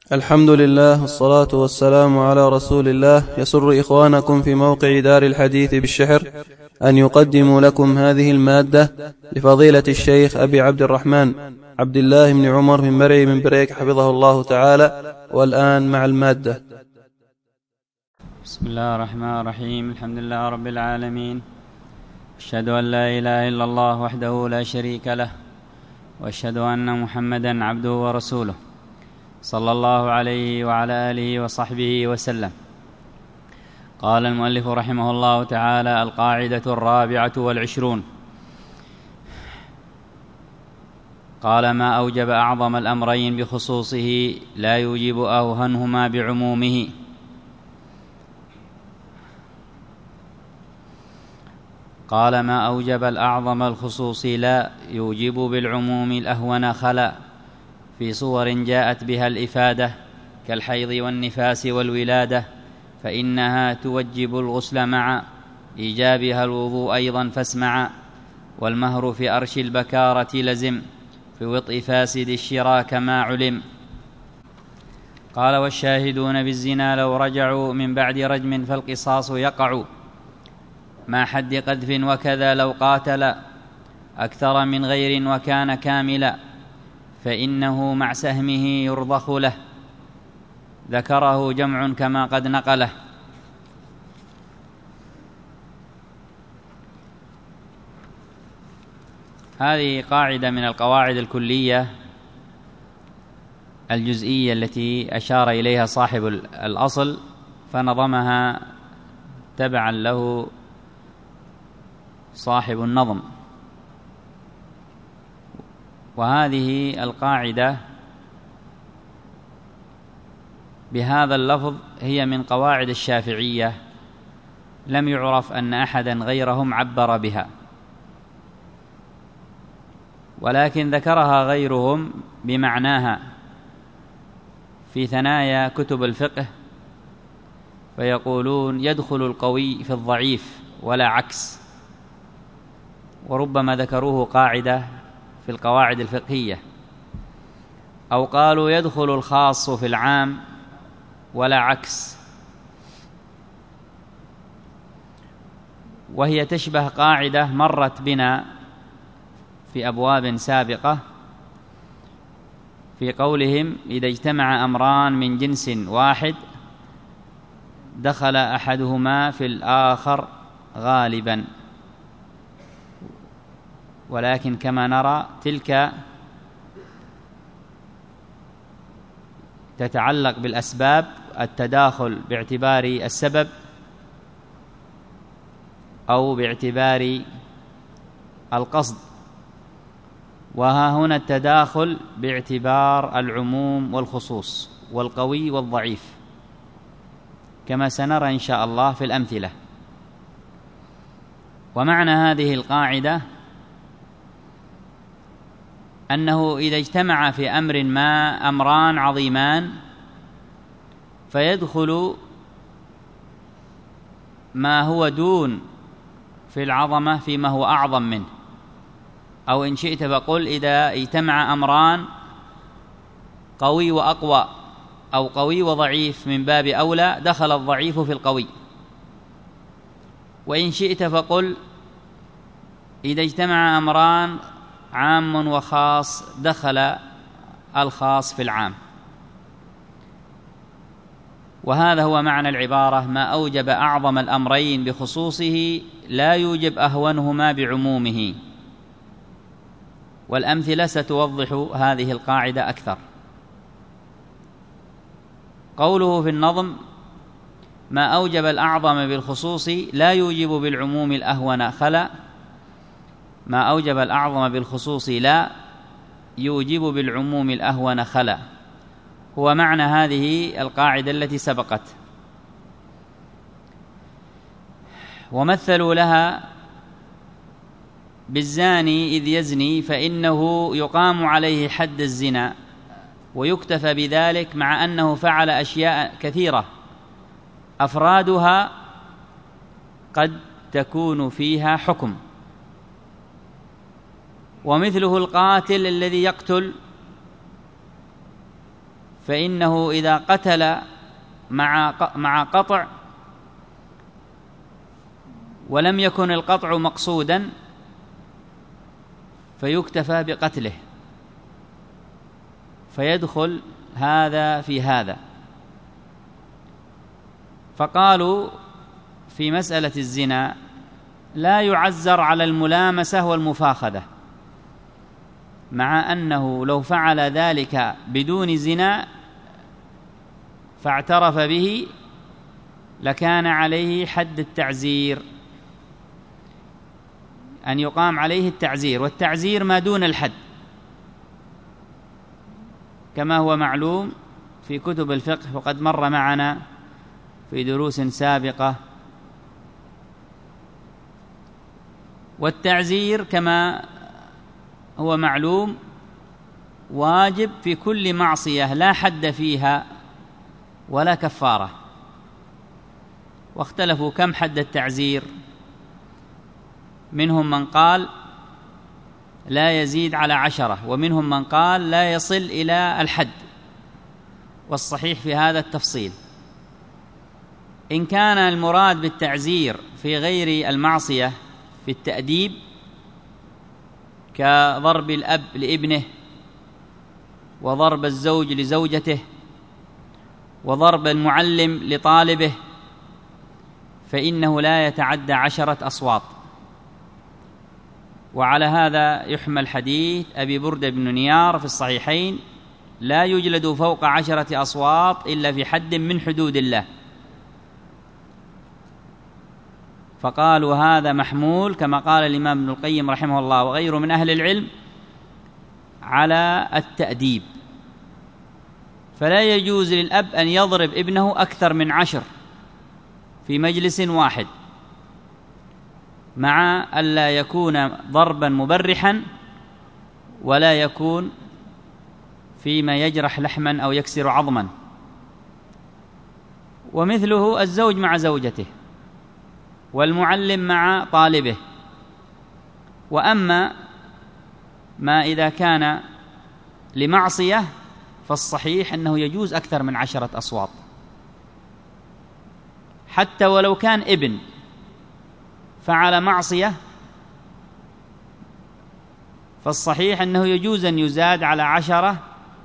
الحمد لله والصلاة والسلام على رسول الله. يسر إخوانكم في موقع دار الحديث بالشحر أن يقدموا لكم هذه المادة لفضيلة الشيخ أبي عبد الرحمن عبد الله بن عمر من مرعي من بريك حفظه الله تعالى. والآن مع المادة. بسم الله الرحمن الرحيم. الحمد لله رب العالمين، أشهد أن لا إله إلا الله وحده لا شريك له، وأشهد أن محمدا عبده ورسوله صلى الله عليه وعلى آله وصحبه وسلم. قال المؤلف رحمه الله تعالى: القاعدة 24. قال: ما أوجب أعظم الأمرين بخصوصه لا يوجب أوهنهما بعمومه. قال: ما أوجب الأعظم الخصوص لا يوجب بالعموم الأهون خلا، في صور جاءت بها الإفادة كالحيض والنفاس والولادة، فإنها توجب الغسل مع إيجابها الوضوء أيضا فاسمع. والمهر في أرش البكارة لزم، في وطء فاسد الشرا كما علم. قال: والشاهدون بالزنا لو رجعوا من بعد رجم فالقصاص يقع، ما حد قذف، وكذا لو قاتل أكثر من غير وكان كاملا، فإنه مع سهمه يرضخ له، ذكره جمع كما قد نقله. هذه قاعدة من القواعد الكلية الجزئية التي أشار إليها صاحب الأصل، فنظمها تبعا له صاحب النظم. وهذه القاعدة بهذا اللفظ هي من قواعد الشافعية، لم يعرف أن أحدا غيرهم عبر بها، ولكن ذكرها غيرهم بمعناها في ثنايا كتب الفقه، فيقولون: يدخل القوي في الضعيف ولا عكس. وربما ذكروه قاعدة في القواعد الفقهية، أو قالوا: يدخل الخاص في العام ولا عكس. وهي تشبه قاعدة مرت بنا في أبواب سابقة في قولهم: إذا اجتمع أمران من جنس واحد دخل أحدهما في الآخر غالبا. ولكن كما نرى تلك تتعلق بالأسباب، التداخل باعتبار السبب أو باعتبار القصد، وها هنا التداخل باعتبار العموم والخصوص والقوي والضعيف، كما سنرى إن شاء الله في الأمثلة. ومعنى هذه القاعدة أنه إذا اجتمع في أمر ما أمران عظيمان فيدخل ما هو دون في العظمة فيما هو أعظم منه، أو إن شئت فقل: إذا اجتمع أمران قوي وأقوى أو قوي وضعيف من باب أولى دخل الضعيف في القوي. وإن شئت فقل: إذا اجتمع أمران عام وخاص دخل الخاص في العام. وهذا هو معنى العبارة: ما أوجب أعظم الأمرين بخصوصه لا يوجب أهونهما بعمومه. والأمثلة ستوضح هذه القاعدة أكثر. قوله في النظم: ما أوجب الأعظم بالخصوص لا يوجب بالعموم الأهون خلا، ما أوجب الأعظم بالخصوص لا يوجب بالعموم الأهون خلا، هو معنى هذه القاعدة التي سبقت. ومثلوا لها بالزاني إذ يزني فإنه يقام عليه حد الزنا ويكتفى بذلك، مع أنه فعل أشياء كثيرة أفرادها قد تكون فيها حكم. ومثله القاتل الذي يقتل فإنه إذا قتل مع قطع ولم يكن القطع مقصودا فيكتفى بقتله، فيدخل هذا في هذا. فقالوا في مسألة الزنا لا يعزر على الملامسة والمفاخذة، مع أنه لو فعل ذلك بدون زنا فاعترف به لكان عليه حد التعزير، أن يقام عليه التعزير، والتعزير ما دون الحد كما هو معلوم في كتب الفقه وقد مر معنا في دروس سابقة. والتعزير كما هو معلوم واجب في كل معصية لا حد فيها ولا كفارة. واختلفوا كم حد التعزير، منهم من قال لا يزيد على 10، ومنهم من قال لا يصل إلى الحد، والصحيح في هذا التفصيل. إن كان المراد بالتعزير في غير المعصية في التأديب كضرب الأب لابنه، وضرب الزوج لزوجته، وضرب المعلم لطالبه، فإنه لا يتعدى 10 أصوات. وعلى هذا يحمل حديث أبي بردة بن نيار في الصحيحين: لا يجلد فوق 10 أصوات إلا في حد من حدود الله. فقالوا هذا محمول كما قال الإمام ابن القيم رحمه الله وغيره من أهل العلم على التأديب، فلا يجوز للأب أن يضرب ابنه أكثر من 10 في مجلس واحد، مع ألا يكون ضربا مبرحا ولا يكون فيما يجرح لحما أو يكسر عظما. ومثله الزوج مع زوجته، والمعلم مع طالبه. وأما ما إذا كان لمعصية فالصحيح أنه يجوز أكثر من 10 أصوات، حتى ولو كان ابن فعل معصية فالصحيح أنه يجوز أن يزاد على 10،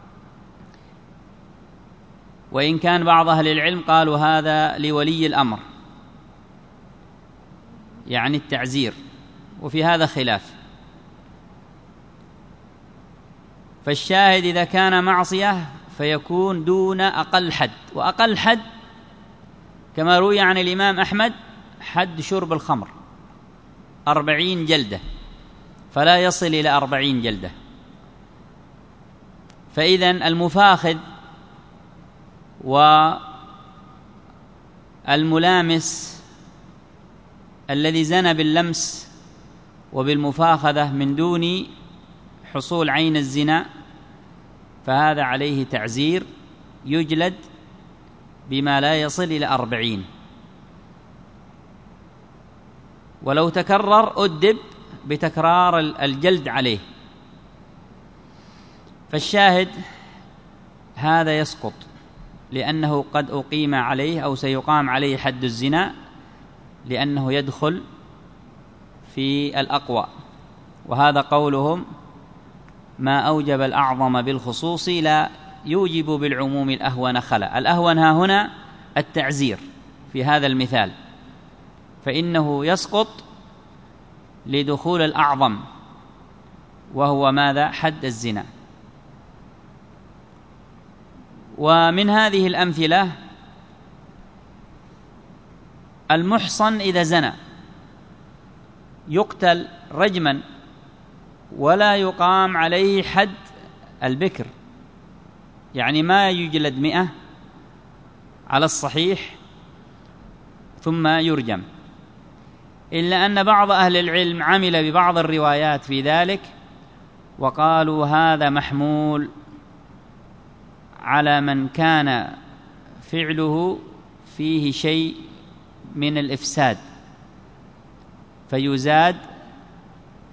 وإن كان بعض أهل العلم قالوا هذا لولي الأمر، يعني التعزير، وفي هذا خلاف. فالشاهد إذا كان معصية فيكون دون أقل حد، وأقل حد كما روي عن الإمام أحمد حد شرب الخمر 40 جلدة، فلا يصل إلى 40 جلدة. فإذن المفاخذ والملامس الذي زنى باللمس وبالمفاخذة من دون حصول عين الزنا فهذا عليه تعزير، يجلد بما لا يصل إلى 40، ولو تكرر أدب بتكرار الجلد عليه. فالشاهد هذا يسقط لأنه قد أقيم عليه أو سيقام عليه حد الزنا، لأنه يدخل في الأقوى. وهذا قولهم: ما أوجب الأعظم بالخصوص لا يوجب بالعموم الأهون خلا. الأهون ها هنا التعزير في هذا المثال، فإنه يسقط لدخول الأعظم وهو ماذا؟ حد الزنا. ومن هذه الأمثلة المحصن إذا زنى يقتل رجما ولا يقام عليه حد البكر، يعني ما يجلد 100 على الصحيح ثم يرجم، إلا أن بعض أهل العلم عمل ببعض الروايات في ذلك وقالوا هذا محمول على من كان فعله فيه شيء من الإفساد فيزاد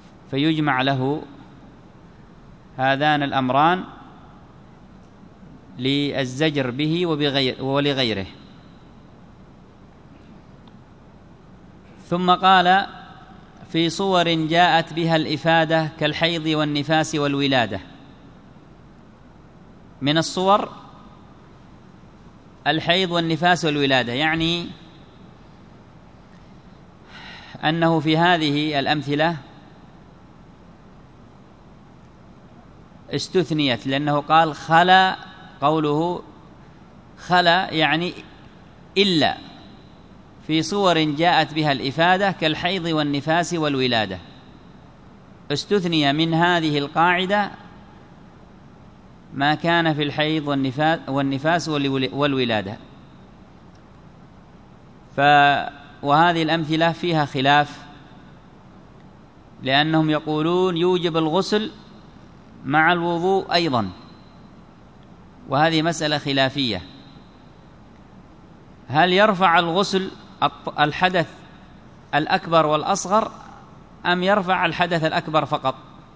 فيجمع له هذان الأمران للزجر به ولغيره. ثم قال: في صور جاءت بها الإفادة كالحيض والنفاس والولادة. من الصور الحيض والنفاس والولادة، يعني أنه في هذه الأمثلة استثنيت، لأنه قال خلا، قوله خلا يعني إلا، في صور جاءت بها الإفادة كالحيض والنفاس والولادة. استثني من هذه القاعدة ما كان في الحيض والنفاس والولادة. وهذه الأمثلة فيها خلاف، لأنهم يقولون يوجب الغسل مع الوضوء أيضا، وهذه مسألة خلافية. هل يرفع الغسل الحدث الأكبر والأصغر أم يرفع الحدث الأكبر فقط؟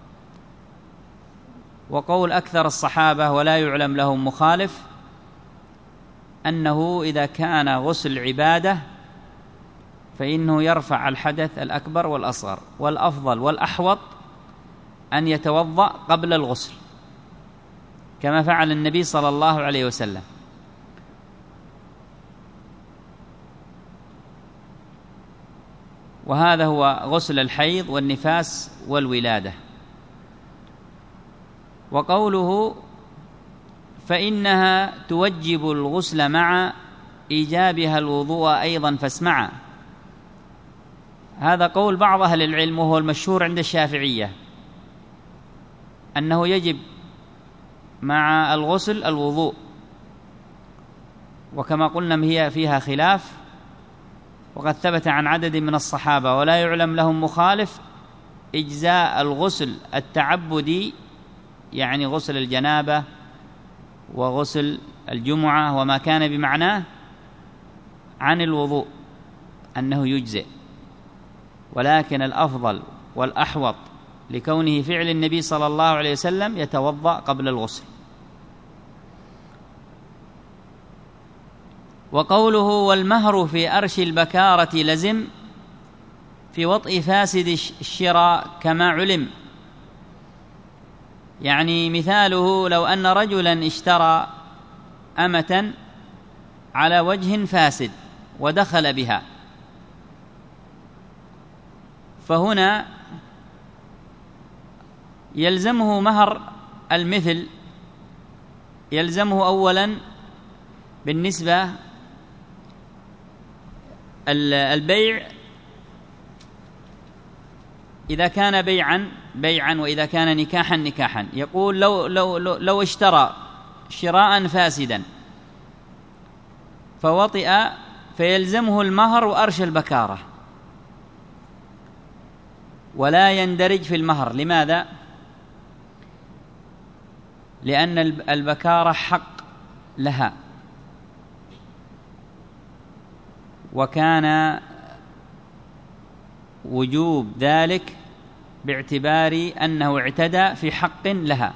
وقول أكثر الصحابة ولا يعلم لهم مخالف أنه إذا كان غسل عبادة فإنه يرفع الحدث الأكبر والأصغر، والأفضل والأحوط أن يتوضأ قبل الغسل كما فعل النبي صلى الله عليه وسلم. وهذا هو غسل الحيض والنفاس والولادة. وقوله فإنها توجب الغسل مع إيجابها الوضوء أيضا فاسمعا، هذا قول بعض أهل العلم وهو المشهور عند الشافعية، أنه يجب مع الغسل الوضوء، وكما قلنا هي فيها خلاف، وقد ثبت عن عدد من الصحابة ولا يعلم لهم مخالف إجزاء الغسل التعبدي، يعني غسل الجنابة وغسل الجمعة وما كان بمعناه، عن الوضوء أنه يجزئ. ولكن الأفضل والأحوط لكونه فعل النبي صلى الله عليه وسلم يتوضأ قبل الغسل. وقوله والمهر في أرش البكارة لزم في وطء فاسد الشراء كما علم، يعني مثاله لو أن رجلا اشترى أمة على وجه فاسد ودخل بها، فهنا يلزمه مهر المثل، يلزمه أولا بالنسبة البيع إذا كان بيعا وإذا كان نكاحا. يقول لو اشترى شراء فاسدا فوطئ فيلزمه المهر وأرش البكارة، ولا يندرج في المهر. لماذا؟ لأن البكارة حق لها، وكان وجوب ذلك باعتبار أنه اعتدى في حق لها،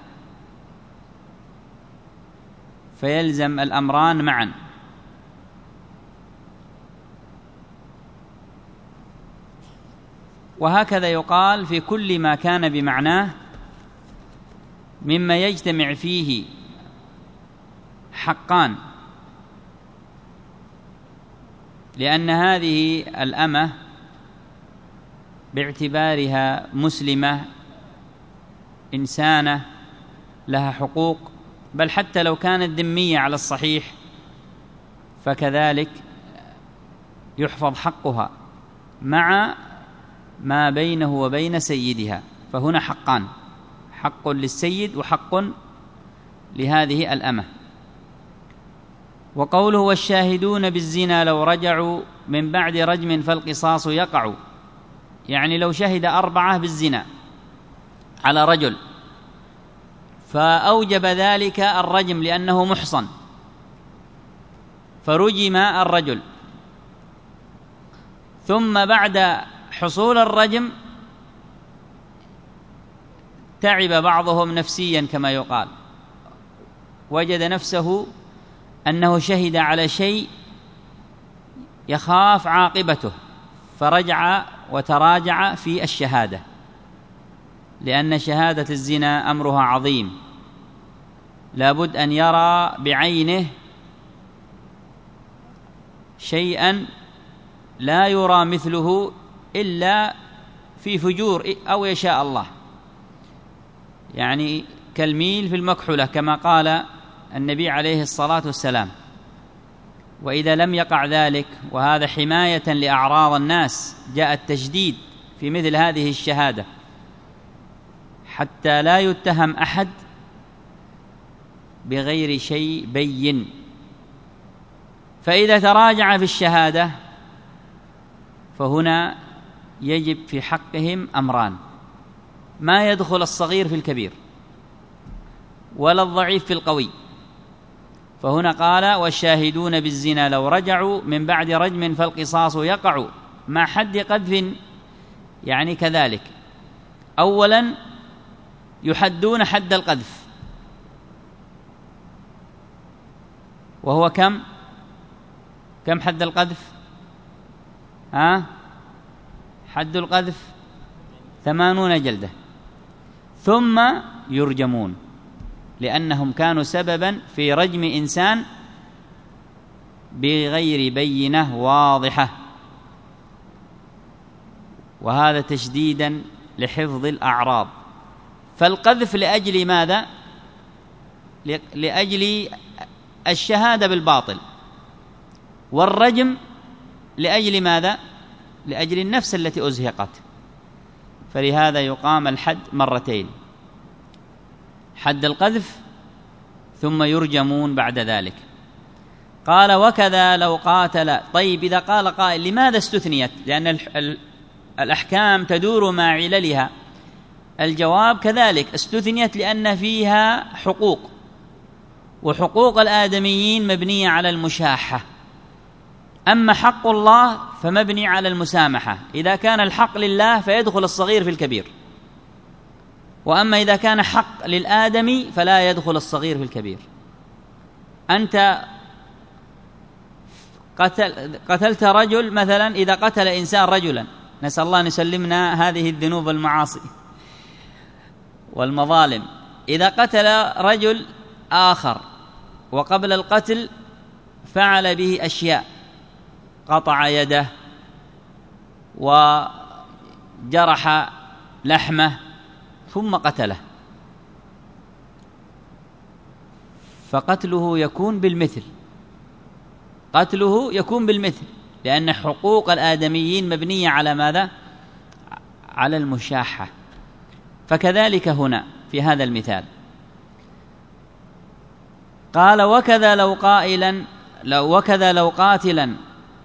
فيلزم الأمران معا. وهكذا يقال في كل ما كان بمعناه مما يجتمع فيه حقان، لأن هذه الأمة باعتبارها مسلمة إنسانة لها حقوق، بل حتى لو كانت ذمية على الصحيح فكذلك يحفظ حقها مع ما بينه وبين سيدها. فهنا حقان، حق للسيد وحق لهذه الأمة. وقوله والشاهدون بالزنا لو رجعوا من بعد رجم فالقصاص يقع، يعني لو شهد 4 بالزنا على رجل فأوجب ذلك الرجم لأنه محصن، فرجم الرجل، ثم بعد حصول الرجم تعب بعضهم نفسيا كما يقال، وجد نفسه أنه شهد على شيء يخاف عاقبته، فرجع وتراجع في الشهادة، لأن شهادة الزنا أمرها عظيم، لابد أن يرى بعينه شيئا لا يرى مثله إلا في فجور أو يشاء الله، يعني كالميل في المكحلة كما قال النبي عليه الصلاة والسلام. وإذا لم يقع ذلك، وهذا حماية لأعراض الناس، جاء التشديد في مثل هذه الشهادة حتى لا يتهم أحد بغير شيء بين. فإذا تراجع في الشهادة فهنا يجب في حقهم أمران: ما يدخل الصغير في الكبير ولا الضعيف في القوي. فهنا قال: والشاهدون بالزنا لو رجعوا من بعد رجم فالقصاص يقع مع حد قذف. يعني كذلك أولا يحدون حد القذف، وهو كم حد القذف؟ حد القذف 80 جلدة، ثم يرجمون لأنهم كانوا سببا في رجم إنسان بغير بينة واضحة، وهذا تشديدا لحفظ الأعراض. فالقذف لأجل ماذا؟ لأجل الشهادة بالباطل، والرجم لأجل ماذا؟ لأجل النفس التي أزهقت. فلهذا يقام الحد مرتين: حد القذف ثم يرجمون بعد ذلك. قال: وكذا لو قاتل. طيب، إذا قال قائل لماذا استثنيت؟ لأن الأحكام تدور مع عللها. الجواب كذلك: استثنيت لأن فيها حقوق، وحقوق الآدميين مبنية على المشاحة، أما حق الله فمبني على المسامحة. إذا كان الحق لله فيدخل الصغير في الكبير، وأما إذا كان حق للآدمي فلا يدخل الصغير في الكبير. أنت قتلت رجل مثلا، إذا قتل إنسان رجلا، نسأل الله أن يسلمنا هذه الذنوب والمعاصي والمظالم، إذا قتل رجل آخر وقبل القتل فعل به أشياء، قطع يده وجرح لحمه ثم قتله، فقتله يكون بالمثل، قتله يكون بالمثل، لأن حقوق الآدميين مبنية على ماذا؟ على المشاحة. فكذلك هنا في هذا المثال قال: وكذا لو قاتلا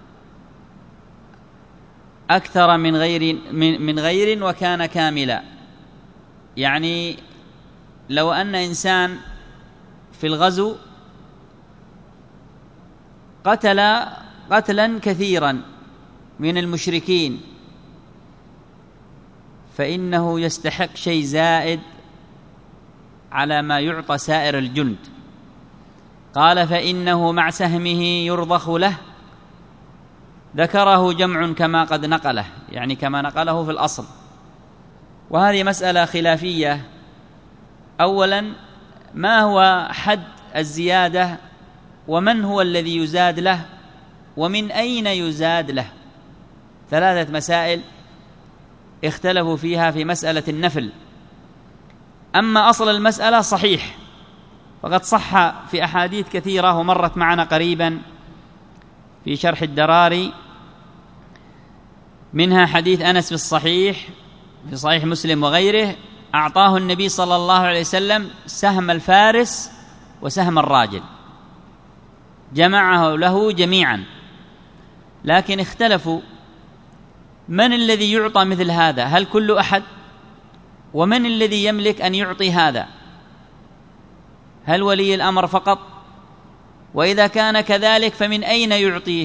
أكثر من غير وكان كاملا. يعني لو أن إنسان في الغزو قتل قتلا كثيرا من المشركين، فإنه يستحق شيء زائد على ما يعطى سائر الجند. قال: فإنه مع سهمه يرضخ له. ذكره جمع كما قد نقله، يعني كما نقله في الأصل. وهذه مسألة خلافية. أولا، ما هو حد الزيادة، ومن هو الذي يزاد له، ومن أين يزاد له؟ 3 مسائل اختلفوا فيها في مسألة النفل. أما أصل المسألة صحيح، فقد صح في أحاديث كثيرة ومرت معنا قريبا في شرح الدراري، منها حديث أنس في الصحيح في صحيح مسلم وغيره: أعطاه النبي صلى الله عليه وسلم سهم الفارس وسهم الراجل، جمعه له جميعا، لكن اختلفوا من الذي يعطى مثل هذا؟ هل كل أحد؟ ومن الذي يملك أن يعطي هذا؟ هل ولي الأمر فقط؟ وإذا كان كذلك فمن أين يعطيه؟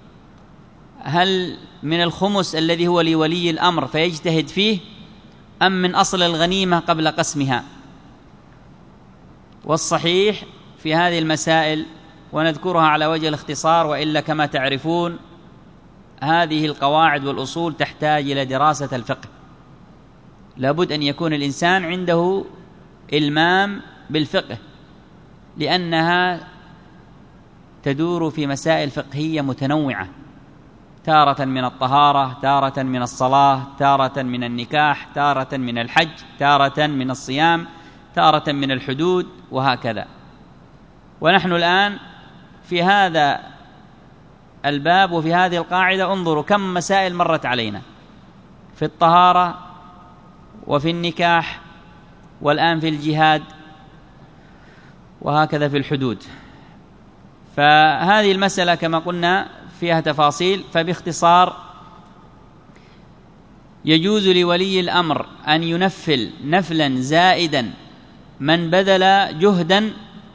هل من الخمس الذي هو لولي الأمر فيجتهد فيه، أم من أصل الغنيمة قبل قسمها؟ والصحيح في هذه المسائل ونذكرها على وجه الاختصار، وإلا كما تعرفون هذه القواعد والأصول تحتاج إلى دراسة الفقه. لابد أن يكون الإنسان عنده إلمام بالفقه، لأنها تدور في مسائل فقهية متنوعة، تارة من الطهارة، تارة من الصلاة، تارة من النكاح، تارة من الحج، تارة من الصيام، تارة من الحدود، وهكذا. ونحن الآن في هذا الباب وفي هذه القاعدة انظروا كم مسائل مرت علينا في الطهارة وفي النكاح والآن في الجهاد وهكذا في الحدود. فهذه المسألة كما قلنا فيها تفاصيل. فباختصار يجوز لولي الأمر أن ينفل نفلا زائدا من بذل جهدا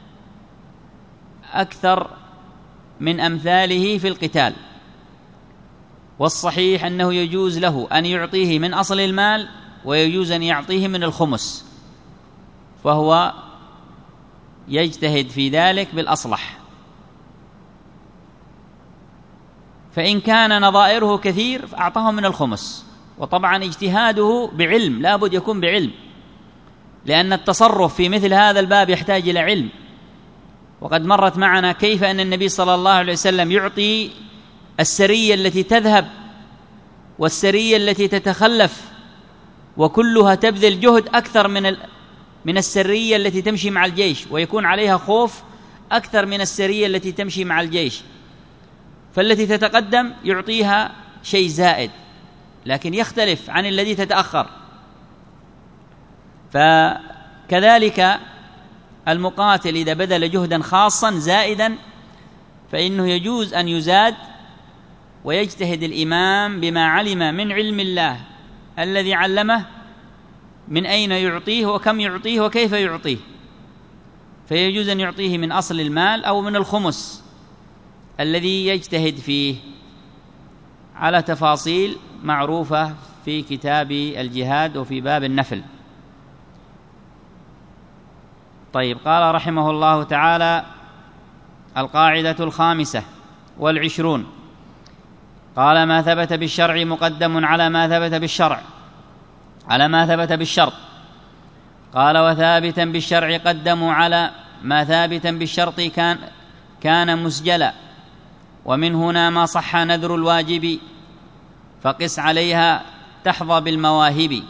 أكثر من أمثاله في القتال، والصحيح أنه يجوز له أن يعطيه من أصل المال ويجوز أن يعطيه من الخمس، فهو يجتهد في ذلك بالأصلح. فإن كان نظائره كثير فأعطاه من الخمس، وطبعا اجتهاده بعلم، لا بد يكون بعلم، لأن التصرف في مثل هذا الباب يحتاج إلى علم. وقد مرت معنا كيف أن النبي صلى الله عليه وسلم يعطي السرية التي تذهب والسرية التي تتخلف، وكلها تبذل جهد أكثر من السرية التي تمشي مع الجيش، ويكون عليها خوف أكثر من السرية التي تمشي مع الجيش. فالتي تتقدم يعطيها شيء زائد، لكن يختلف عن الذي تتأخر. فكذلك المقاتل إذا بذل جهدا خاصا زائدا فإنه يجوز أن يزاد، ويجتهد الإمام بما علم من علم الله الذي علمه من أين يعطيه وكم يعطيه وكيف يعطيه، فيجوز أن يعطيه من أصل المال أو من الخمس الذي يجتهد فيه على تفاصيل معروفة في كتاب الجهاد وفي باب النفل. طيب، قال رحمه الله تعالى: القاعدة 25 قال: ما ثبت بالشرع مقدم على ما ثبت بالشرع على ما ثبت بالشرط. قال: وثابتا بالشرع قدموا على ما ثابتا بالشرط كان مسجلا، ومن هنا ما صح نذر الواجب، فقس عليها تحظى بالمواهب.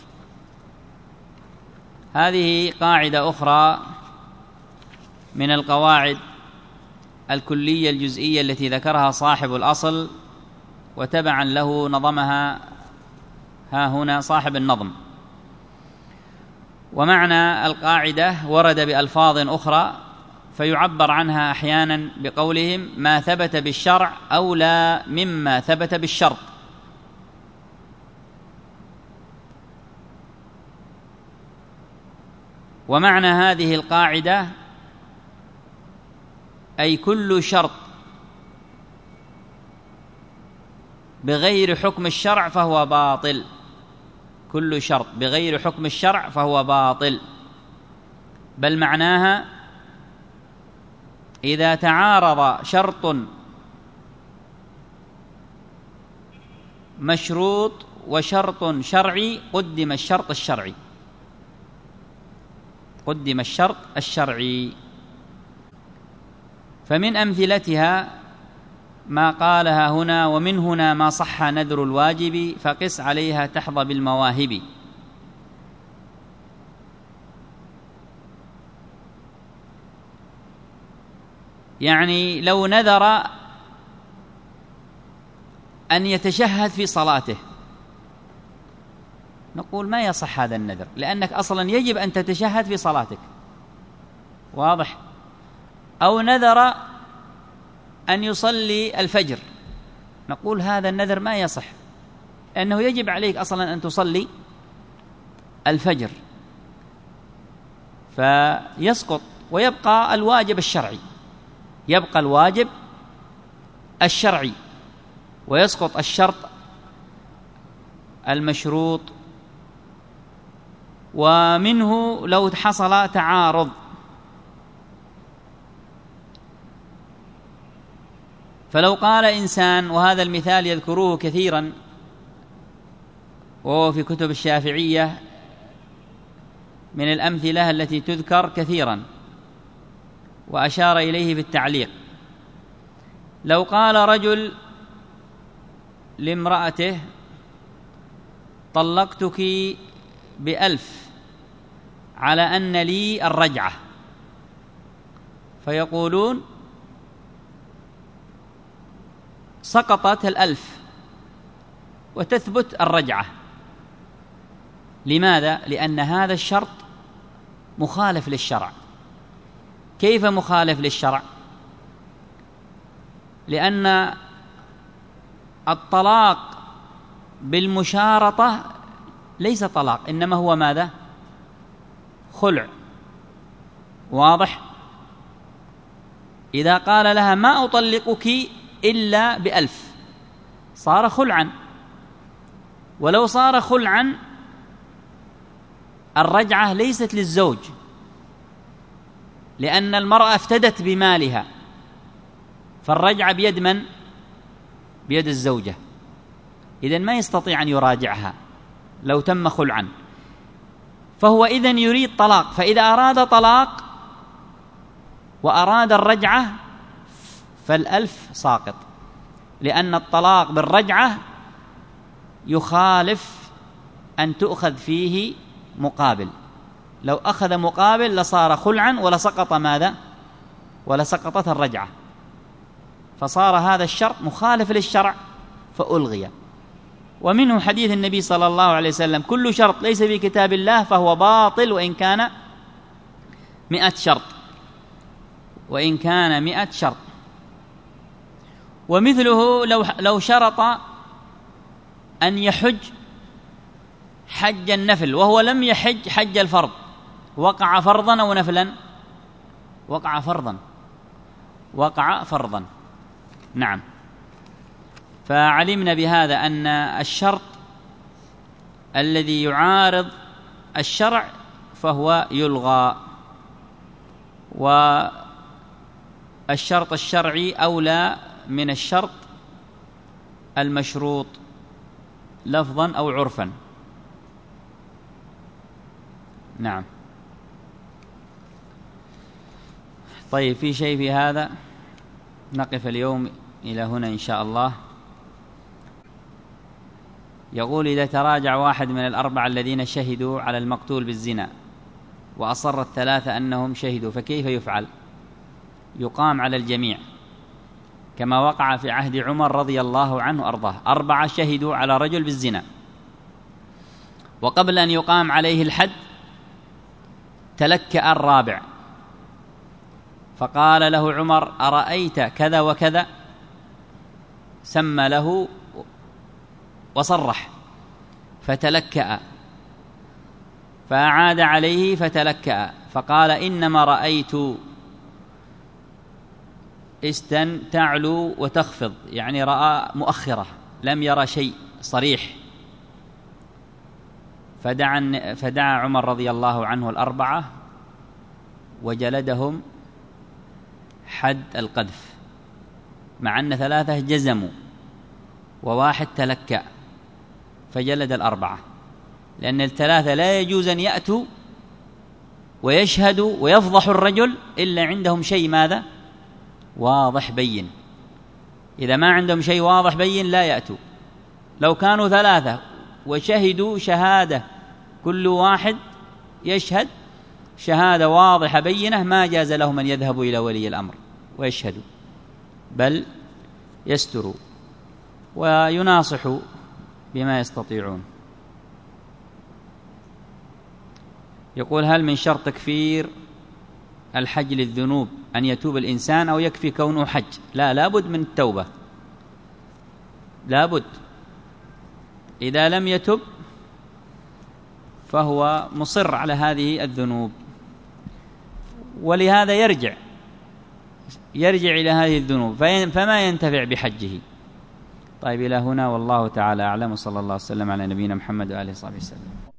هذه قاعدة أخرى من القواعد الكلية الجزئية التي ذكرها صاحب الأصل، وتبعا له نظمها ها هنا صاحب النظم. ومعنى القاعدة ورد بألفاظ أخرى، فيعبر عنها أحيانا بقولهم ما ثبت بالشرع أولى مما ثبت بالشرط. ومعنى هذه القاعدة أي كل شرط بغير حكم الشرع فهو باطل، كل شرط بغير حكم الشرع فهو باطل. بل معناها إذا تعارض شرط مشروط وشرط شرعي قدم الشرط الشرعي، قدم الشرط الشرعي. فمن أمثلتها ما قالها هنا: ومن هنا ما صح نذر الواجب، فقس عليها تحظى بالمواهب. يعني لو نذر أن يتشهد في صلاته نقول ما يصح هذا النذر، لأنك أصلا يجب أن تتشهد في صلاتك، واضح؟ أو نذر أن يصلي الفجر نقول هذا النذر ما يصح، لأنه يجب عليك أصلا أن تصلي الفجر، فيسقط ويبقى الواجب الشرعي، يبقى الواجب الشرعي ويسقط الشرط المشروط. ومنه لو حصل تعارض فلو قال إنسان، وهذا المثال يذكروه كثيرا وهو في كتب الشافعية من الأمثلة التي تذكر كثيرا، وأشار إليه في التعليق. لو قال رجل لامرأته: طلقتك ب1,000 على أن لي الرجعة، فيقولون سقطت 1,000 وتثبت الرجعة. لماذا؟ لأن هذا الشرط مخالف للشرع. كيف مخالف للشرع؟ لأن الطلاق بالمشارطة ليس طلاق، إنما هو ماذا؟ خلع. واضح؟ إذا قال لها: ما أطلقك إلا ب1,000 صار خلعا. ولو صار خلعا الرجعة ليست للزوج، لأن المرأة افتدت بمالها، فالرجعة بيد من؟ بيد الزوجة. إذن ما يستطيع أن يراجعها لو تم خلعا، فهو إذن يريد طلاق. فإذا أراد طلاق وأراد الرجعة ف1,000 ساقط، لأن الطلاق بالرجعة يخالف أن تؤخذ فيه مقابل. لو أخذ مقابل لصار خلعا ولسقط ماذا؟ ولسقطت الرجعة. فصار هذا الشرط مخالف للشرع فألغي. ومنه حديث النبي صلى الله عليه وسلم: كل شرط ليس في كتاب الله فهو باطل وإن كان 100 شرط، وإن كان 100 شرط. ومثله لو شرط أن يحج حج النفل وهو لم يحج حج الفرض، وقع فرضا أو نفلا؟ وقع فرضا، وقع فرضا. نعم. فعلمنا بهذا أن الشرط الذي يعارض الشرع فهو يلغى، والشرط الشرعي أولى من الشرط المشروط لفظا أو عرفا. نعم. طيب، في شيء في هذا؟ نقف اليوم إلى هنا إن شاء الله. يقول: إذا تراجع واحد من الأربعة الذين شهدوا على المقتول بالزنا وأصر الثلاثة أنهم شهدوا، فكيف يفعل؟ يقام على الجميع كما وقع في عهد عمر رضي الله عنه أرضاه. 4 شهدوا على رجل بالزنا، وقبل أن يقام عليه الحد تلكأ الرابع، فقال له عمر: أرأيت كذا وكذا؟ سمى له وصرح، فتلكأ، فأعاد عليه فتلكأ، فقال: إنما رأيت استن تعلو وتخفض، يعني رأى مؤخرة، لم يرى شيء صريح. فدعا عمر رضي الله عنه 4 وجلدهم حد القذف، مع أن 3 جزموا و1 تلكأ، فجلد 4، لأن 3 لا يجوز أن يأتوا ويشهدوا ويفضحوا الرجل إلا عندهم شيء ماذا؟ واضح بين. إذا ما عندهم شيء واضح بين لا يأتوا. لو كانوا 3 وشهدوا شهادة كل واحد يشهد شهادة واضحة بينة، ما جاز لهم أن يذهبوا إلى ولي الأمر ويشهدوا، بل يستروا ويناصحوا بما يستطيعون. يقول: هل من شرط تكفير الحج للذنوب أن يتوب الإنسان أو يكفي كونه حج؟ لا، لابد من التوبة، لابد. إذا لم يتب فهو مصر على هذه الذنوب، ولهذا يرجع إلى هذه الذنوب فما ينتفع بحجه. طيب، إلى هنا والله تعالى أعلم، صلى الله عليه وسلم على نبينا محمد وآله وصحبه وسلم.